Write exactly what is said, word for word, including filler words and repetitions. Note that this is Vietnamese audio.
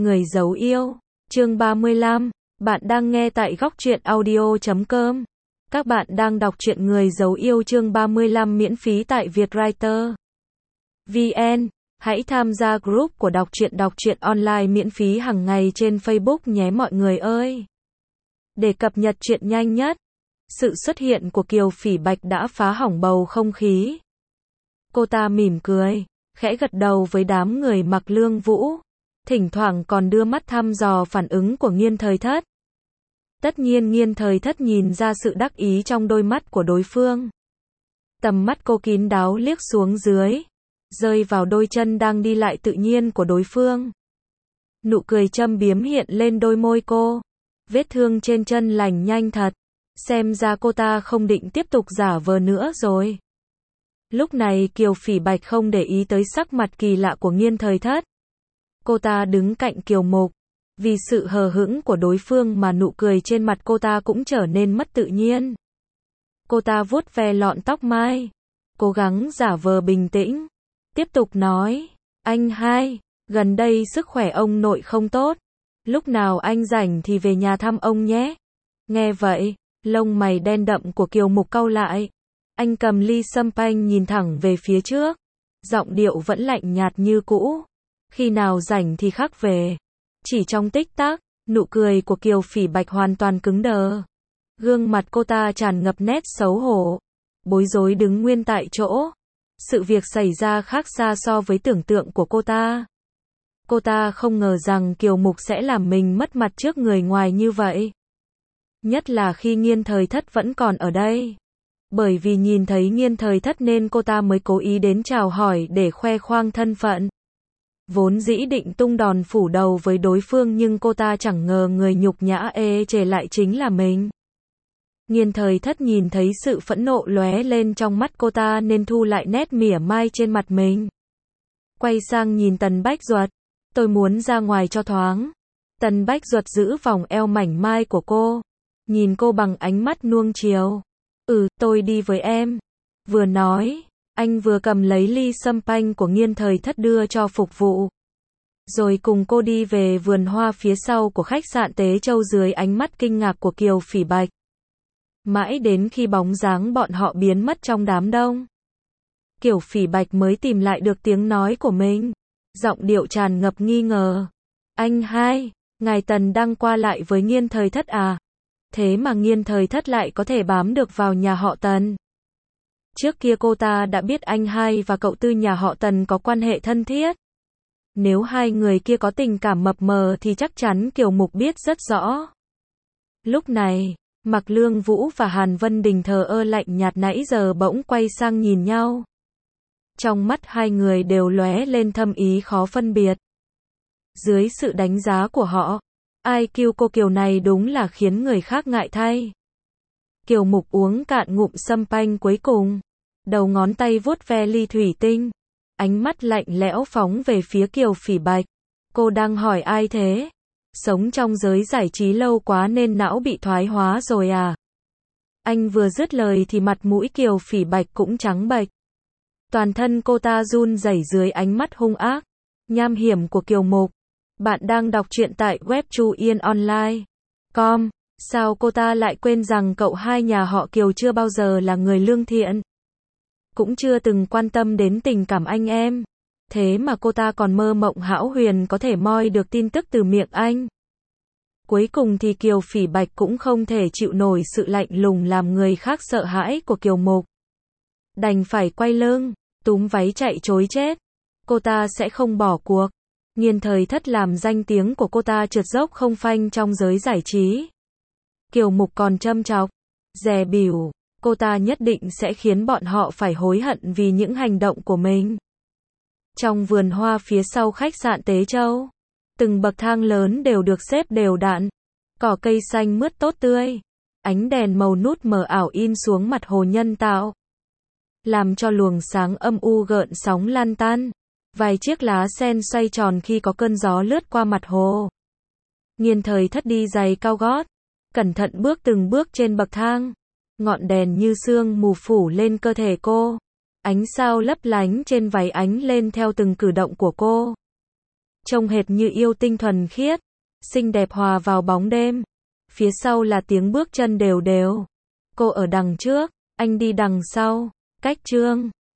Người giấu yêu, chương ba mươi lăm, bạn đang nghe tại góc truyện audio chấm com. Các bạn đang đọc truyện Người giấu yêu chương ba mươi lăm miễn phí tại Vietwriter vê en. Hãy tham gia group của đọc truyện đọc truyện online miễn phí hàng ngày trên Facebook nhé mọi người ơi. Để cập nhật truyện nhanh nhất, sự xuất hiện của Kiều Phỉ Bạch đã phá hỏng bầu không khí. Cô ta mỉm cười, khẽ gật đầu với đám người mặc lương vũ, thỉnh thoảng còn đưa mắt thăm dò phản ứng của Nghiên Thời Thất. Tất nhiên Nghiên Thời Thất nhìn ra sự đắc ý trong đôi mắt của đối phương. Tầm mắt cô kín đáo liếc xuống dưới, rơi vào đôi chân đang đi lại tự nhiên của đối phương. Nụ cười châm biếm hiện lên đôi môi cô. Vết thương trên chân lành nhanh thật. Xem ra cô ta không định tiếp tục giả vờ nữa rồi. Lúc này Kiều Phỉ Bạch không để ý tới sắc mặt kỳ lạ của Nghiên Thời Thất. Cô ta đứng cạnh Kiều Mục. Vì sự hờ hững của đối phương mà nụ cười trên mặt cô ta cũng trở nên mất tự nhiên. Cô ta vuốt ve lọn tóc mai, cố gắng giả vờ bình tĩnh. Tiếp tục nói, anh hai, gần đây sức khỏe ông nội không tốt. Lúc nào anh rảnh thì về nhà thăm ông nhé. Nghe vậy, lông mày đen đậm của Kiều Mục cau lại. Anh cầm ly champagne nhìn thẳng về phía trước. Giọng điệu vẫn lạnh nhạt như cũ. Khi nào rảnh thì khắc về. Chỉ trong tích tắc, nụ cười của Kiều Phỉ Bạch hoàn toàn cứng đờ. Gương mặt cô ta tràn ngập nét xấu hổ. Bối rối đứng nguyên tại chỗ. Sự việc xảy ra khác xa so với tưởng tượng của cô ta. Cô ta không ngờ rằng Kiều Mục sẽ làm mình mất mặt trước người ngoài như vậy. Nhất là khi Nghiên Thời Thất vẫn còn ở đây. Bởi vì nhìn thấy Nghiên Thời Thất nên cô ta mới cố ý đến chào hỏi để khoe khoang thân phận. Vốn dĩ định tung đòn phủ đầu với đối phương nhưng cô ta chẳng ngờ người nhục nhã ê chề lại chính là mình. Nghiên Thời Thất nhìn thấy sự phẫn nộ lóe lên trong mắt cô ta nên thu lại nét mỉa mai trên mặt mình. Quay sang nhìn Tần Bách Duật. Tôi muốn ra ngoài cho thoáng. Tần Bách Duật giữ vòng eo mảnh mai của cô. Nhìn cô bằng ánh mắt nuông chiều. Ừ, tôi đi với em. Vừa nói, anh vừa cầm lấy ly champagne của Nghiên Thời Thất đưa cho phục vụ. Rồi cùng cô đi về vườn hoa phía sau của khách sạn Tế Châu dưới ánh mắt kinh ngạc của Kiều Phỉ Bạch. Mãi đến khi bóng dáng bọn họ biến mất trong đám đông, Kiều Phỉ Bạch mới tìm lại được tiếng nói của mình. Giọng điệu tràn ngập nghi ngờ. Anh hai, ngài Tần đang qua lại với Nghiên Thời Thất à? Thế mà Nghiên Thời Thất lại có thể bám được vào nhà họ Tần. Trước kia cô ta đã biết anh hai và cậu tư nhà họ Tần có quan hệ thân thiết. Nếu hai người kia có tình cảm mập mờ thì chắc chắn Kiều Mục biết rất rõ. Lúc này, Mạc Lương Vũ và Hàn Vân Đình thờ ơ lạnh nhạt nãy giờ bỗng quay sang nhìn nhau. Trong mắt hai người đều lóe lên thâm ý khó phân biệt. Dưới sự đánh giá của họ, i kiu cô Kiều này đúng là khiến người khác ngại thay. Kiều Mục uống cạn ngụm champagne cuối cùng. Đầu ngón tay vuốt ve ly thủy tinh. Ánh mắt lạnh lẽo phóng về phía Kiều Phỉ Bạch. Cô đang hỏi ai thế? Sống trong giới giải trí lâu quá nên não bị thoái hóa rồi à? Anh vừa dứt lời thì mặt mũi Kiều Phỉ Bạch cũng trắng bệch. Toàn thân cô ta run rẩy dưới ánh mắt hung ác, nham hiểm của Kiều Mục. Bạn đang đọc truyện tại web chu yên online chấm com. Sao cô ta lại quên rằng cậu hai nhà họ Kiều chưa bao giờ là người lương thiện? Cũng chưa từng quan tâm đến tình cảm anh em. Thế mà cô ta còn mơ mộng hão huyền có thể moi được tin tức từ miệng anh. Cuối cùng thì Kiều Phỉ Bạch cũng không thể chịu nổi sự lạnh lùng làm người khác sợ hãi của Kiều Mục. Đành phải quay lưng, túm váy chạy trối chết. Cô ta sẽ không bỏ cuộc. Nghiên Thời Thất làm danh tiếng của cô ta trượt dốc không phanh trong giới giải trí. Kiều Mục còn châm chọc, dè bỉu, cô ta nhất định sẽ khiến bọn họ phải hối hận vì những hành động của mình. Trong vườn hoa phía sau khách sạn Tế Châu, từng bậc thang lớn đều được xếp đều đặn, cỏ cây xanh mướt tốt tươi, ánh đèn màu nút mờ ảo in xuống mặt hồ nhân tạo, làm cho luồng sáng âm u gợn sóng lan tan. Vài chiếc lá sen xoay tròn khi có cơn gió lướt qua mặt hồ. Nghiên Thời Thất đi giày cao gót, cẩn thận bước từng bước trên bậc thang. Ngọn đèn như sương mù phủ lên cơ thể cô. Ánh sao lấp lánh trên váy ánh lên theo từng cử động của cô. trông hệt như yêu tinh thuần khiết, xinh đẹp hòa vào bóng đêm. Phía sau là tiếng bước chân đều đều. Cô ở đằng trước, anh đi đằng sau. Cách Trương